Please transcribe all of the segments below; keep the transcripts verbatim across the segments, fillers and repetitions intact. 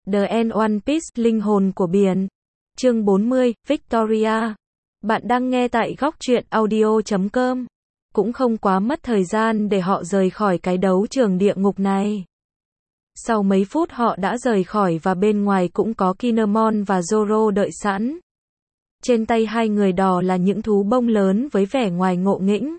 The End One Piece, linh hồn của biển. Chương bốn mươi, Victoria. Bạn đang nghe tại góc truyện audio chấm com. Cũng không quá mất thời gian để họ rời khỏi cái đấu trường địa ngục này. Sau mấy phút họ đã rời khỏi và bên ngoài cũng có Kinemon và Zoro đợi sẵn. Trên tay hai người đỏ là những thú bông lớn với vẻ ngoài ngộ nghĩnh.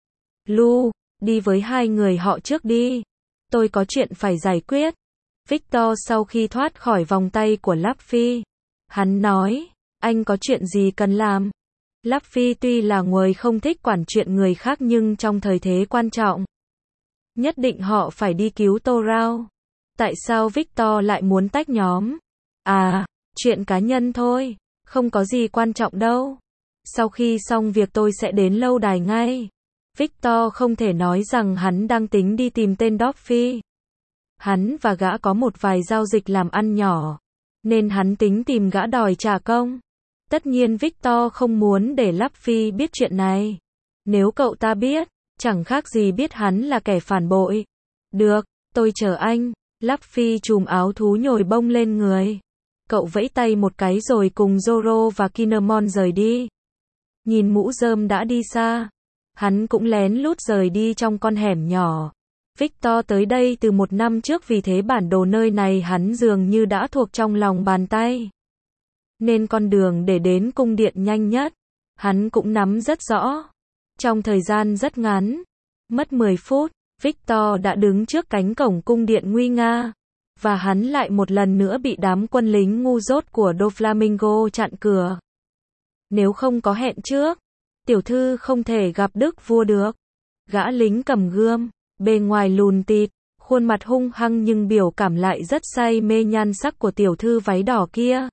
Lu, đi với hai người họ trước đi. Tôi có chuyện phải giải quyết. Victor sau khi thoát khỏi vòng tay của Luffy. Hắn nói, anh có chuyện gì cần làm? Luffy tuy là người không thích quản chuyện người khác nhưng trong thời thế quan trọng, nhất định họ phải đi cứu Torao. Tại sao Victor lại muốn tách nhóm? À, chuyện cá nhân thôi, không có gì quan trọng đâu. Sau khi xong việc tôi sẽ đến lâu đài ngay. Victor không thể nói rằng hắn đang tính đi tìm tên Doffy. Hắn và gã có một vài giao dịch làm ăn nhỏ, nên hắn tính tìm gã đòi trả công. Tất nhiên Victor không muốn để Luffy biết chuyện này. Nếu cậu ta biết, chẳng khác gì biết hắn là kẻ phản bội. Được, tôi chờ anh. Luffy trùm áo thú nhồi bông lên người. Cậu vẫy tay một cái rồi cùng Zoro và Kinemon rời đi. Nhìn mũ rơm đã đi xa, hắn cũng lén lút rời đi trong con hẻm nhỏ. Victor tới đây từ một năm trước vì thế bản đồ nơi này hắn dường như đã thuộc trong lòng bàn tay. Nên con đường để đến cung điện nhanh nhất, hắn cũng nắm rất rõ. Trong thời gian rất ngắn, mất mười phút, Victor đã đứng trước cánh cổng cung điện nguy nga. Và hắn lại một lần nữa bị đám quân lính ngu dốt của Doflamingo chặn cửa. Nếu không có hẹn trước, tiểu thư không thể gặp đức vua được. Gã lính cầm gươm, bề ngoài lùn tịt, khuôn mặt hung hăng nhưng biểu cảm lại rất say mê nhan sắc của tiểu thư váy đỏ kia.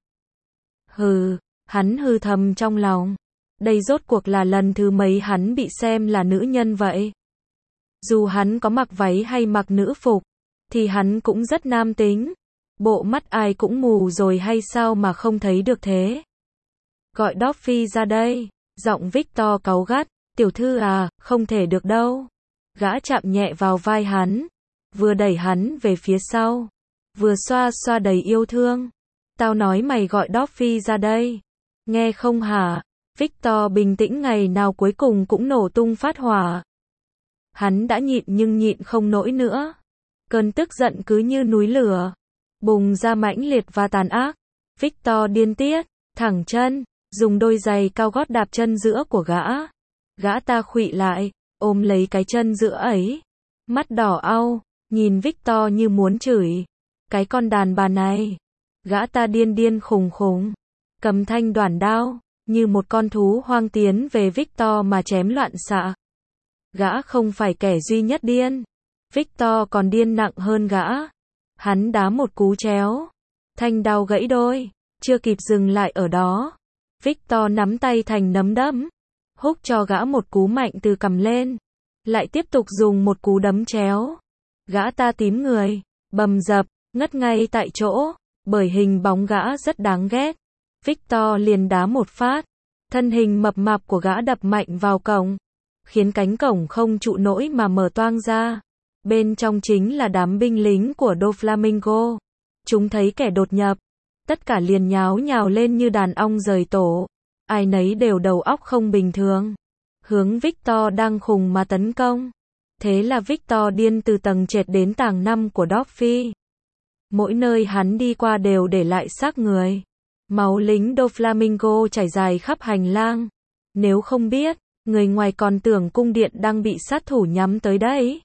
Hừ, hắn hừ thầm trong lòng. Đây rốt cuộc là lần thứ mấy hắn bị xem là nữ nhân vậy. Dù hắn có mặc váy hay mặc nữ phục, thì hắn cũng rất nam tính. Bộ mắt ai cũng mù rồi hay sao mà không thấy được thế? Gọi Doffy ra đây. Giọng Victor cáu gắt. Tiểu thư à, không thể được đâu. Gã chạm nhẹ vào vai hắn, vừa đẩy hắn về phía sau, vừa xoa xoa đầy yêu thương. Tao nói mày gọi Doffy ra đây. Nghe không hả? Victor bình tĩnh ngày nào cuối cùng cũng nổ tung phát hỏa. Hắn đã nhịn nhưng nhịn không nổi nữa. Cơn tức giận cứ như núi lửa, bùng ra mãnh liệt và tàn ác. Victor điên tiết, thẳng chân, dùng đôi giày cao gót đạp chân giữa của gã. Gã ta khuỵu lại, ôm lấy cái chân giữa ấy. Mắt đỏ au, nhìn Victor như muốn chửi. Cái con đàn bà này. Gã ta điên điên khùng khùng, cầm thanh đoản đao, như một con thú hoang tiến về Victor mà chém loạn xạ. Gã không phải kẻ duy nhất điên. Victor còn điên nặng hơn gã. Hắn đá một cú chéo. Thanh đao gãy đôi. Chưa kịp dừng lại ở đó, Victor nắm tay thành nắm đấm, húc cho gã một cú mạnh từ cằm lên. Lại tiếp tục dùng một cú đấm chéo. Gã ta tím người, bầm dập, ngất ngay tại chỗ. Bởi hình bóng gã rất đáng ghét, Victor liền đá một phát. Thân hình mập mạp của gã đập mạnh vào cổng, khiến cánh cổng không trụ nổi mà mở toang ra. Bên trong chính là đám binh lính của Doflamingo. Chúng thấy kẻ đột nhập, tất cả liền nháo nhào lên như đàn ong rời tổ. Ai nấy đều đầu óc không bình thường, hướng Victor đang khùng mà tấn công. Thế là Victor điên từ tầng trệt đến tầng năm của Doffy. Mỗi nơi hắn đi qua đều để lại xác người. Máu lính Doflamingo chảy dài khắp hành lang. Nếu không biết, người ngoài còn tưởng cung điện đang bị sát thủ nhắm tới đấy.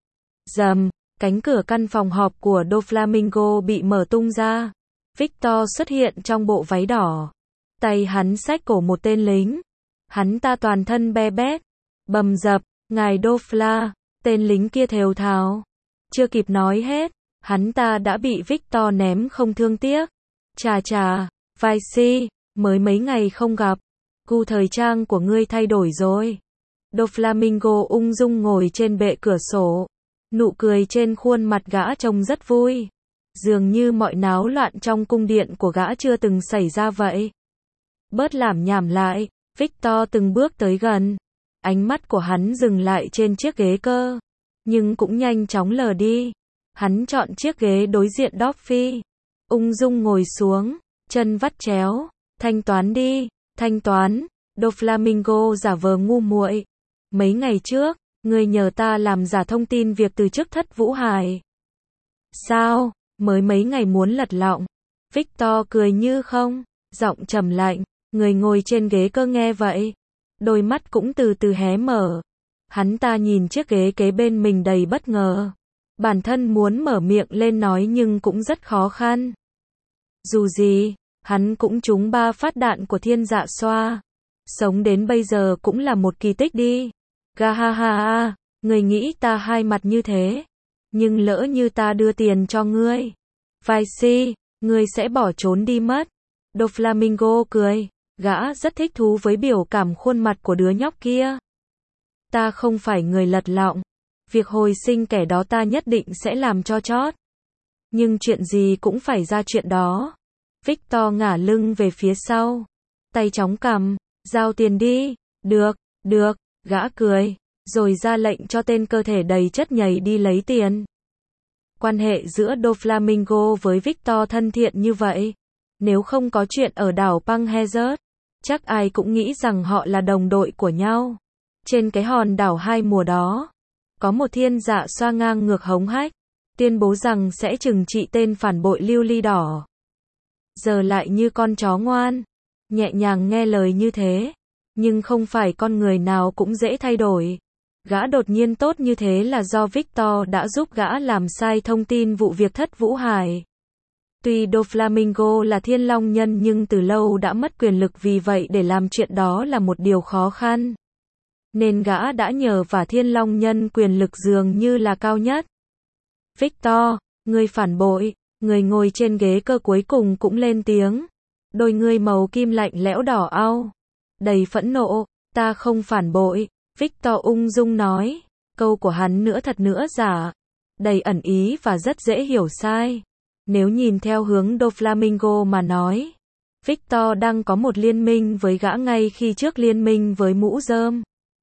Rầm, cánh cửa căn phòng họp của Doflamingo bị mở tung ra. Victor xuất hiện trong bộ váy đỏ. Tay hắn xách cổ một tên lính. Hắn ta toàn thân be bét, bầm dập, ngài Dofla. Tên lính kia thều thào. Chưa kịp nói hết, hắn ta đã bị Victor ném không thương tiếc. Chà chà, vai si, mới mấy ngày không gặp. Gu thời trang của ngươi thay đổi rồi. Doflamingo ung dung ngồi trên bệ cửa sổ. Nụ cười trên khuôn mặt gã trông rất vui. Dường như mọi náo loạn trong cung điện của gã chưa từng xảy ra vậy. Bớt lảm nhảm lại, Victor từng bước tới gần. Ánh mắt của hắn dừng lại trên chiếc ghế cơ, nhưng cũng nhanh chóng lờ đi. Hắn chọn chiếc ghế đối diện Doffy. ung dung ngồi xuống, chân vắt chéo, thanh toán đi, thanh toán, Doflamingo giả vờ ngu muội. Mấy ngày trước, ngươi nhờ ta làm giả thông tin việc từ chức Thất Vũ Hải. Sao, mới mấy ngày muốn lật lọng? Victor cười như không, giọng trầm lạnh, người ngồi trên ghế cơ nghe vậy. Đôi mắt cũng từ từ hé mở. Hắn ta nhìn chiếc ghế kế bên mình đầy bất ngờ. Bản thân muốn mở miệng lên nói nhưng cũng rất khó khăn. Dù gì, hắn cũng trúng ba phát đạn của thiên dạ xoa. Sống đến bây giờ cũng là một kỳ tích đi. Gahaha, người nghĩ ta hai mặt như thế. Nhưng lỡ như ta đưa tiền cho ngươi. Vai si, ngươi sẽ bỏ trốn đi mất. Doflamingo cười, gã rất thích thú với biểu cảm khuôn mặt của đứa nhóc kia. Ta không phải người lật lọng. Việc hồi sinh kẻ đó ta nhất định sẽ làm cho chót. Nhưng chuyện gì cũng phải ra chuyện đó. Victor ngả lưng về phía sau. Tay chóng cầm, giao tiền đi. Được, được, gã cười. Rồi ra lệnh cho tên cơ thể đầy chất nhầy đi lấy tiền. Quan hệ giữa Doflamingo với Victor thân thiện như vậy. Nếu không có chuyện ở đảo Panghazert, chắc ai cũng nghĩ rằng họ là đồng đội của nhau. Trên cái hòn đảo hai mùa đó, có một thiên dạ xoa ngang ngược hống hách, tuyên bố rằng sẽ trừng trị tên phản bội lưu ly đỏ. Giờ lại như con chó ngoan, nhẹ nhàng nghe lời như thế, nhưng không phải con người nào cũng dễ thay đổi. Gã đột nhiên tốt như thế là do Victor đã giúp gã làm sai thông tin vụ việc Thất Vũ Hải. Tuy Doflamingo là thiên long nhân nhưng từ lâu đã mất quyền lực, vì vậy để làm chuyện đó là một điều khó khăn. Nên gã đã nhờ vả thiên long nhân quyền lực dường như là cao nhất. Victor, người phản bội, người ngồi trên ghế cơ cuối cùng cũng lên tiếng. Đôi ngươi màu kim lạnh lẽo đỏ au. Đầy phẫn nộ, ta không phản bội. Victor ung dung nói, câu của hắn nữa thật nữa giả. Đầy ẩn ý và rất dễ hiểu sai. Nếu nhìn theo hướng Doflamingo mà nói, Victor đang có một liên minh với gã ngay khi trước liên minh với mũ rơm.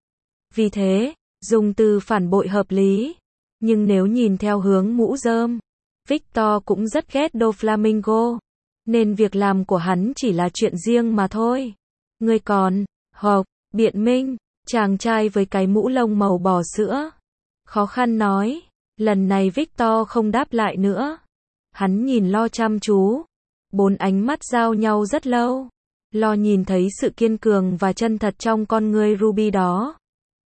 Vì thế, dùng từ phản bội hợp lý. Nhưng nếu nhìn theo hướng mũ rơm, Victor cũng rất ghét Doflamingo. Nên việc làm của hắn chỉ là chuyện riêng mà thôi. Ngươi còn, hộp, biện minh, chàng trai với cái mũ lông màu bò sữa. Khó khăn nói, lần này Victor không đáp lại nữa. Hắn nhìn Lo chăm chú. Bốn ánh mắt giao nhau rất lâu. Lo nhìn thấy sự kiên cường và chân thật trong con ngươi Ruby đó.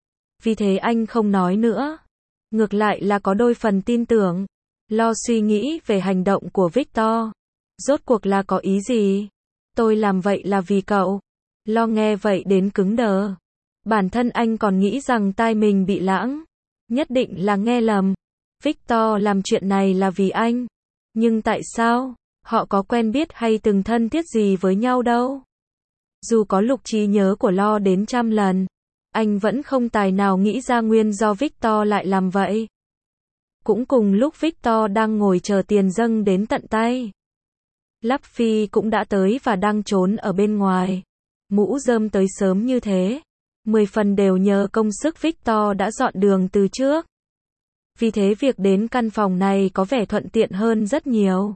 Vì thế anh không nói nữa. Ngược lại là có đôi phần tin tưởng. Lo suy nghĩ về hành động của Victor. Rốt cuộc là có ý gì? Tôi làm vậy là vì cậu. Lo nghe vậy đến cứng đờ. Bản thân anh còn nghĩ rằng tai mình bị lãng. Nhất định là nghe lầm. Victor làm chuyện này là vì anh. Nhưng tại sao? Họ có quen biết hay từng thân thiết gì với nhau đâu. Dù có lục trí nhớ của Lo đến trăm lần, anh vẫn không tài nào nghĩ ra nguyên do Victor lại làm vậy. Cũng cùng lúc Victor đang ngồi chờ tiền dâng đến tận tay, Luffy cũng đã tới và đang trốn ở bên ngoài. Mũ rơm tới sớm như thế, mười phần đều nhờ công sức Victor đã dọn đường từ trước. Vì thế việc đến căn phòng này có vẻ thuận tiện hơn rất nhiều.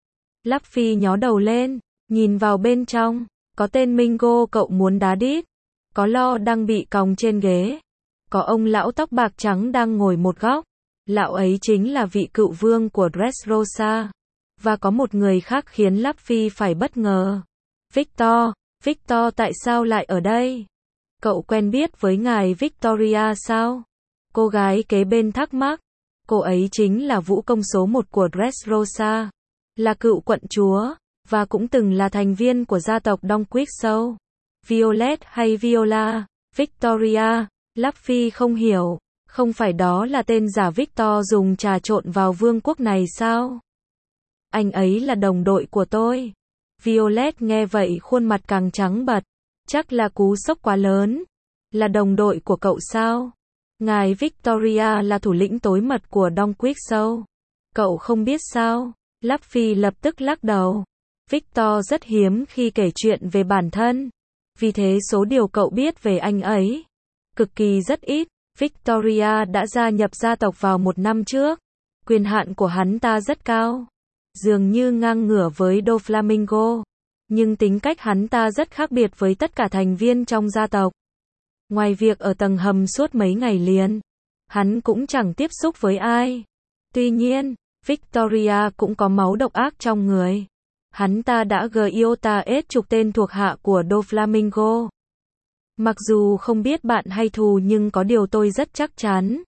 Luffy nhó đầu lên, nhìn vào bên trong, có tên Mingo cậu muốn đá đít, có Lo đang bị còng trên ghế, có ông lão tóc bạc trắng đang ngồi một góc, lão ấy chính là vị cựu vương của Dressrosa, và có một người khác khiến Luffy phải bất ngờ. Victor, Victor tại sao lại ở đây? Cậu quen biết với ngài Victoria sao? Cô gái kế bên thắc mắc. Cô ấy chính là vũ công số một của Dressrosa, là cựu quận chúa, và cũng từng là thành viên của gia tộc Don Quixote. Violet hay Viola? Victoria, Luffy không hiểu, không phải đó là tên giả Victor dùng trà trộn vào vương quốc này sao? Anh ấy là đồng đội của tôi. Violet nghe vậy khuôn mặt càng trắng bật, chắc là cú sốc quá lớn. Là đồng đội của cậu sao? Ngài Victoria là thủ lĩnh tối mật của Don Quixote. Cậu không biết sao? Luffy lập tức lắc đầu. Victor rất hiếm khi kể chuyện về bản thân. Vì thế số điều cậu biết về anh ấy cực kỳ rất ít. Victoria đã gia nhập gia tộc vào một năm trước. Quyền hạn của hắn ta rất cao. dường như ngang ngửa với Doflamingo. Nhưng tính cách hắn ta rất khác biệt với tất cả thành viên trong gia tộc. Ngoài việc ở tầng hầm suốt mấy ngày liền, hắn cũng chẳng tiếp xúc với ai. Tuy nhiên, Victoria cũng có máu độc ác trong người. Hắn ta đã Giota ết chục tên thuộc hạ của Doflamingo. Mặc dù không biết bạn hay thù nhưng có điều tôi rất chắc chắn.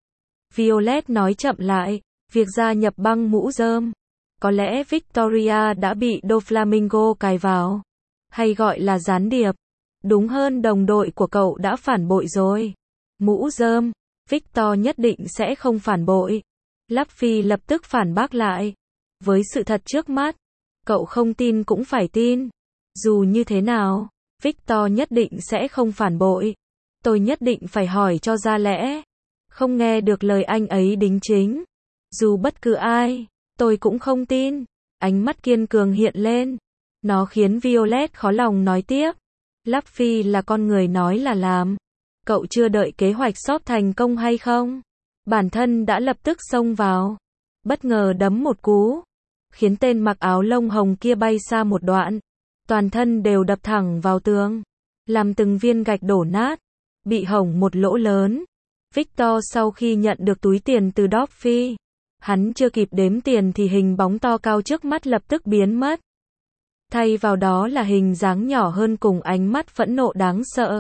Violet nói chậm lại, việc gia nhập băng mũ rơm. Có lẽ Victoria đã bị Doflamingo cài vào. Hay gọi là gián điệp. Đúng hơn đồng đội của cậu đã phản bội rồi. Mũ rơm, Victor nhất định sẽ không phản bội. Luffy lập tức phản bác lại. Với sự thật trước mắt, cậu không tin cũng phải tin. Dù như thế nào, Victor nhất định sẽ không phản bội. Tôi nhất định phải hỏi cho ra lẽ. Không nghe được lời anh ấy đính chính. Dù bất cứ ai, tôi cũng không tin. Ánh mắt kiên cường hiện lên. Nó khiến Violet khó lòng nói tiếp. Luffy là con người nói là làm. Cậu chưa đợi kế hoạch shop thành công hay không? Bản thân đã lập tức xông vào. Bất ngờ đấm một cú. Khiến tên mặc áo lông hồng kia bay xa một đoạn. Toàn thân đều đập thẳng vào tường. Làm từng viên gạch đổ nát. Bị hỏng một lỗ lớn. Victor sau khi nhận được túi tiền từ Dorothy. Hắn chưa kịp đếm tiền thì hình bóng to cao trước mắt lập tức biến mất. Thay vào đó là hình dáng nhỏ hơn cùng ánh mắt phẫn nộ đáng sợ.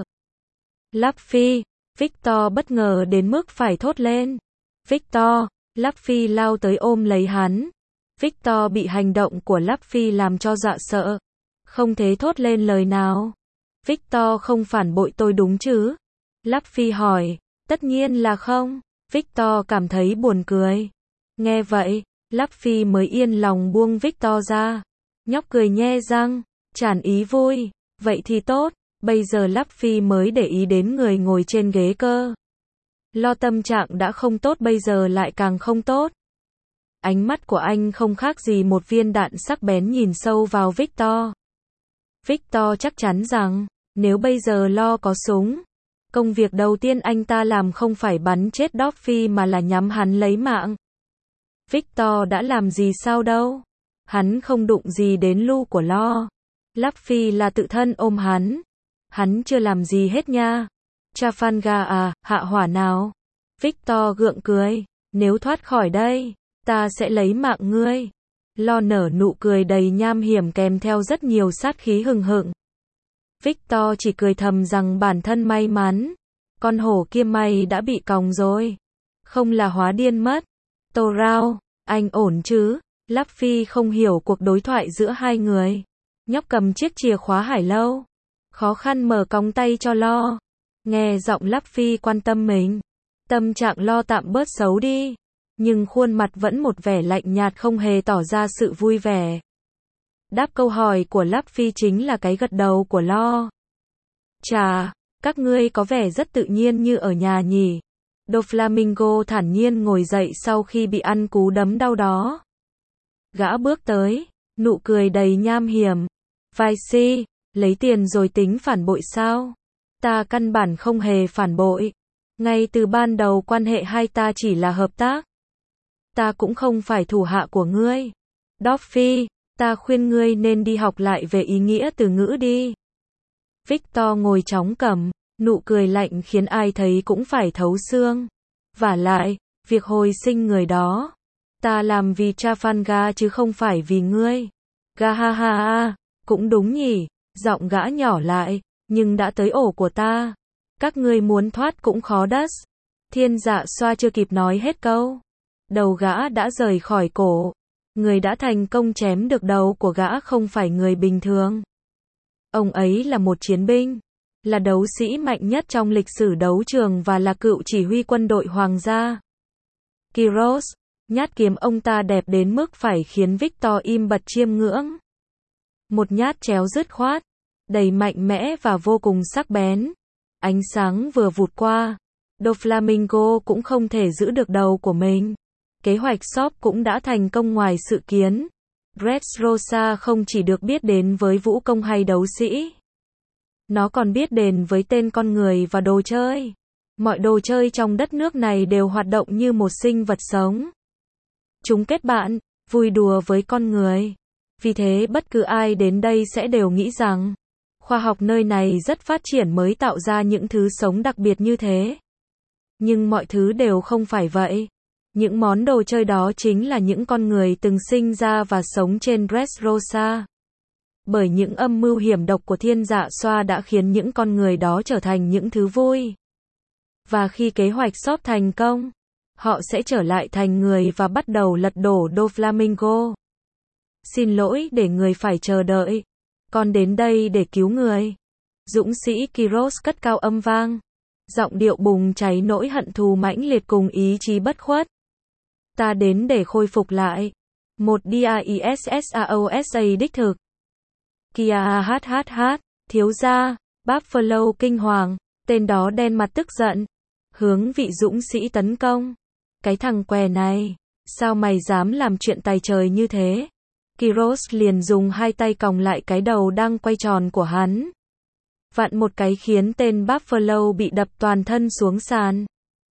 Luffy, Victor bất ngờ đến mức phải thốt lên. Victor, Luffy lao tới ôm lấy hắn. Victor bị hành động của Luffy làm cho dọa sợ. Không thể thốt lên lời nào. Victor không phản bội tôi đúng chứ? Luffy hỏi. Tất nhiên là không. Victor cảm thấy buồn cười. Nghe vậy, Luffy mới yên lòng buông Victor ra. Nhóc cười nhe răng, tràn ý vui. Vậy thì tốt, bây giờ Luffy mới để ý đến người ngồi trên ghế cơ. Lo tâm trạng đã không tốt bây giờ lại càng không tốt. Ánh mắt của anh không khác gì một viên đạn sắc bén nhìn sâu vào Victor. Victor chắc chắn rằng, nếu bây giờ Lo có súng, công việc đầu tiên anh ta làm không phải bắn chết Dorothy mà là nhắm hắn lấy mạng. Victor đã làm gì sao đâu? Hắn không đụng gì đến Lu của Lo. Luffy là tự thân ôm hắn. Hắn chưa làm gì hết nha. Trafalgar à, hạ hỏa nào? Victor gượng cười. Nếu thoát khỏi đây, ta sẽ lấy mạng ngươi. Lo nở nụ cười đầy nham hiểm kèm theo rất nhiều sát khí hừng hực. Victor chỉ cười thầm rằng bản thân may mắn. Con hổ kia may đã bị còng rồi. Không là hóa điên mất. Tô Rao, anh ổn chứ? Luffy không hiểu cuộc đối thoại giữa hai người. Nhóc cầm chiếc chìa khóa hải lâu. Khó khăn mở còng tay cho Lo. Nghe giọng Luffy quan tâm mình. Tâm trạng Lo tạm bớt xấu đi. Nhưng khuôn mặt vẫn một vẻ lạnh nhạt không hề tỏ ra sự vui vẻ. Đáp câu hỏi của Luffy chính là cái gật đầu của Lo. Chà, các ngươi có vẻ rất tự nhiên như ở nhà nhỉ. Doflamingo thản nhiên ngồi dậy sau khi bị ăn cú đấm đau đó. Gã bước tới, nụ cười đầy nham hiểm. Vai si, lấy tiền rồi tính phản bội sao? Ta căn bản không hề phản bội. Ngay từ ban đầu quan hệ hai ta chỉ là hợp tác. Ta cũng không phải thủ hạ của ngươi. Dorothy, ta khuyên ngươi nên đi học lại về ý nghĩa từ ngữ đi. Victor ngồi chóng cầm, nụ cười lạnh khiến ai thấy cũng phải thấu xương. Vả lại, việc hồi sinh người đó, ta làm vì Trafalgar chứ không phải vì ngươi. Ga ha ha ha, cũng đúng nhỉ, giọng gã nhỏ lại, nhưng đã tới ổ của ta. Các ngươi muốn thoát cũng khó đất. Thiên Dạ Xoa chưa kịp nói hết câu. Đầu gã đã rời khỏi cổ. Người đã thành công chém được đầu của gã không phải người bình thường. Ông ấy là một chiến binh, là đấu sĩ mạnh nhất trong lịch sử đấu trường và là cựu chỉ huy quân đội hoàng gia. Kyros, nhát kiếm ông ta đẹp đến mức phải khiến Victor im bặt chiêm ngưỡng. Một nhát chéo dứt khoát, đầy mạnh mẽ và vô cùng sắc bén. Ánh sáng vừa vụt qua, Doflamingo cũng không thể giữ được đầu của mình. Kế hoạch shop cũng đã thành công ngoài dự kiến. Dressrosa không chỉ được biết đến với vũ công hay đấu sĩ. Nó còn biết đến với tên con người và đồ chơi. Mọi đồ chơi trong đất nước này đều hoạt động như một sinh vật sống. Chúng kết bạn, vui đùa với con người. Vì thế bất cứ ai đến đây sẽ đều nghĩ rằng, khoa học nơi này rất phát triển mới tạo ra những thứ sống đặc biệt như thế. Nhưng mọi thứ đều không phải vậy. Những món đồ chơi đó chính là những con người từng sinh ra và sống trên Dressrosa. Bởi những âm mưu hiểm độc của thiên dạ xoa đã khiến những con người đó trở thành những thứ vui. Và khi kế hoạch shop thành công, họ sẽ trở lại thành người và bắt đầu lật đổ Doflamingo. Xin lỗi để người phải chờ đợi. Con đến đây để cứu người. Dũng sĩ Kyros cất cao âm vang. Giọng điệu bùng cháy nỗi hận thù mãnh liệt cùng ý chí bất khuất. Ta đến để khôi phục lại. Một DISSAOSA đích thực. Kia hát hát hát, thiếu gia, Buffalo kinh hoàng, tên đó đen mặt tức giận. Hướng vị dũng sĩ tấn công. Cái thằng què này, sao mày dám làm chuyện tài trời như thế? Kyros liền dùng hai tay còng lại cái đầu đang quay tròn của hắn. Vặn một cái khiến tên Buffalo bị đập toàn thân xuống sàn.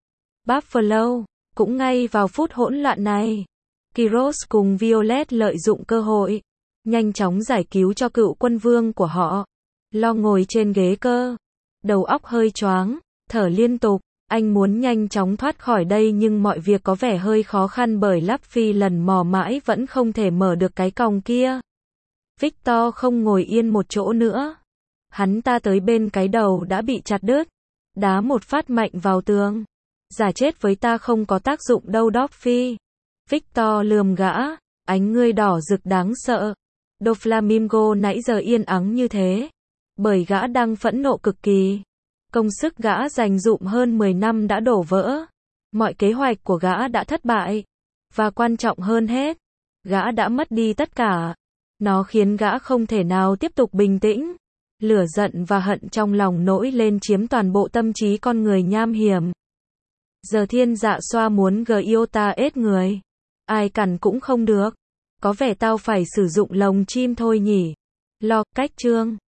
Buffalo, cũng ngay vào phút hỗn loạn này, Kyros cùng Violet lợi dụng cơ hội, nhanh chóng giải cứu cho cựu quân vương của họ. Lo ngồi trên ghế cơ, đầu óc hơi choáng, thở liên tục. Anh muốn nhanh chóng thoát khỏi đây nhưng mọi việc có vẻ hơi khó khăn bởi Luffy lần mò mãi vẫn không thể mở được cái còng kia. Victor không ngồi yên một chỗ nữa. Hắn ta tới bên cái đầu đã bị chặt đứt, đá một phát mạnh vào tường. Giả chết với ta không có tác dụng đâu Doffy. Victor lườm gã, ánh ngươi đỏ rực đáng sợ. Doflamingo nãy giờ yên ắng như thế, bởi gã đang phẫn nộ cực kỳ. Công sức gã dành dụm hơn mười năm đã đổ vỡ. Mọi kế hoạch của gã đã thất bại. Và quan trọng hơn hết, gã đã mất đi tất cả. Nó khiến gã không thể nào tiếp tục bình tĩnh. Lửa giận và hận trong lòng nổi lên chiếm toàn bộ tâm trí con người nham hiểm. Giờ thiên dạ xoa muốn Gyota ết người. Ai cản cũng không được. Có vẻ tao phải sử dụng lồng chim thôi nhỉ. Lo, cách chương.